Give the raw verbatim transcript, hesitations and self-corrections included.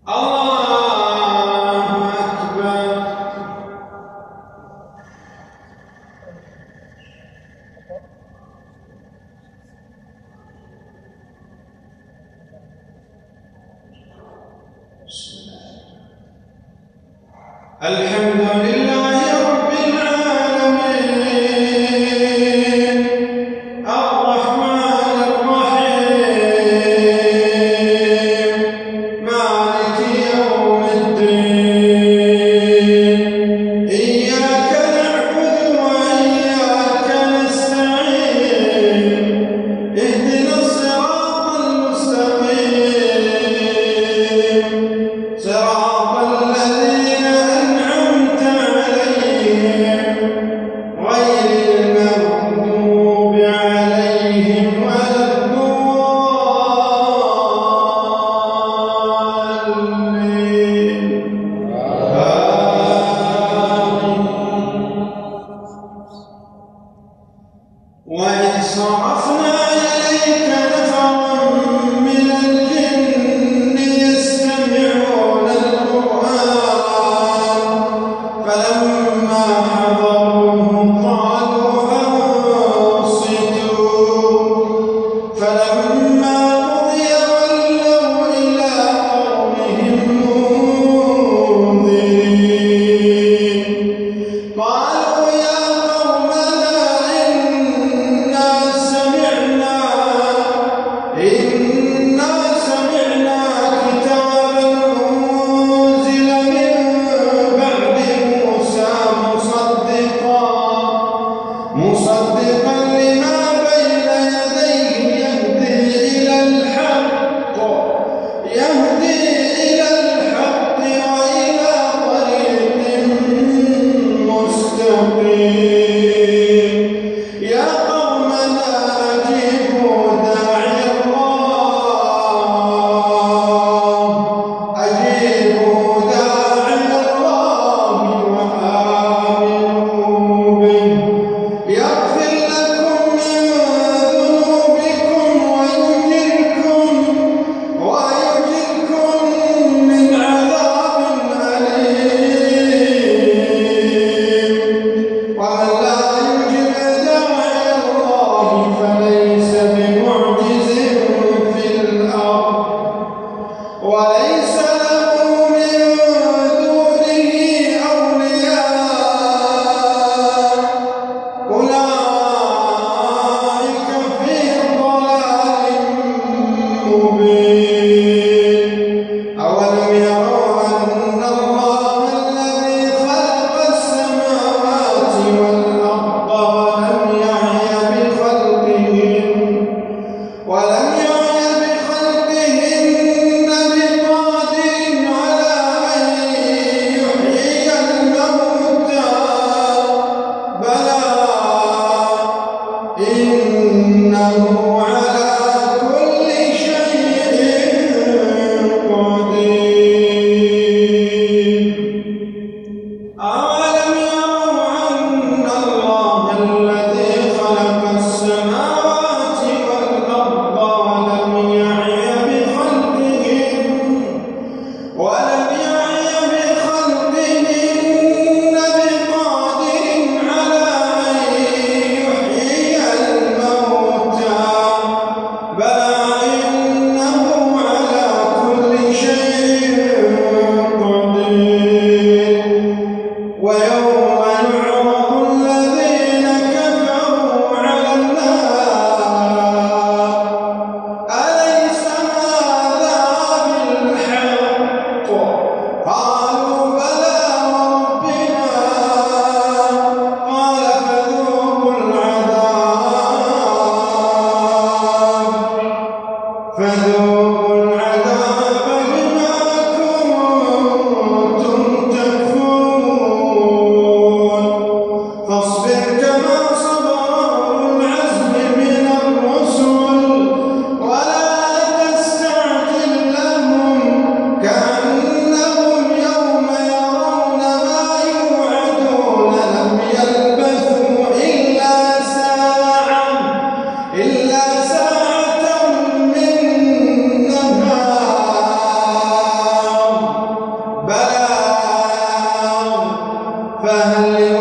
الحمد لله رب العالمين الرحمن الرحيم مالك يوم الدين إياك نعبد وإياك نستعين اهدنا الصراط المستقيم صراط الذين أنعمت عليهم غير المغضوب عليهم ولا الضالين آمين. وإذ صرفنا إليك نفرا من الجن يستمعون القرآن فلما حضروه قالوا أنصتوا فلما قضي ولوا إلى قومهم منذرين قالوا يا قومنا إنا سمعنا إنا سمعنا كتابا أنزل من بعد موسى مصدقا مصدقا لما بين يديه يهدي إلى الحق يهدي إلى الحق وإلى طريق مستقيم يا قومنا أجيبوا داعي الله أجيبوا داعي الله وآمنوا به يغفر لكم من ذنوبكم ويجركم ويجركم من عذاب أليم ومن لا يجب داعي الله فليس بمعجز في الأرض وليس له من دونه أولياء أولئك في ضلال مبين أولم يروا أن الله الذي خلق السماوات والأرض ولم يعي بخلقهن ولم يعي بخلقهن بقادر على أن يحيي الموتى بلى إنه على كل شيء قدير أولم يروا أن الله الذي خلق السماوات والأرض ولم يعي بخلقهن ولم يعي بخلقهن بقادر على أن يحيي الموتى بلى إنه على كل شيء قدير ويوم يعرض الذين كفروا على النار أليس هذا بالحق فهل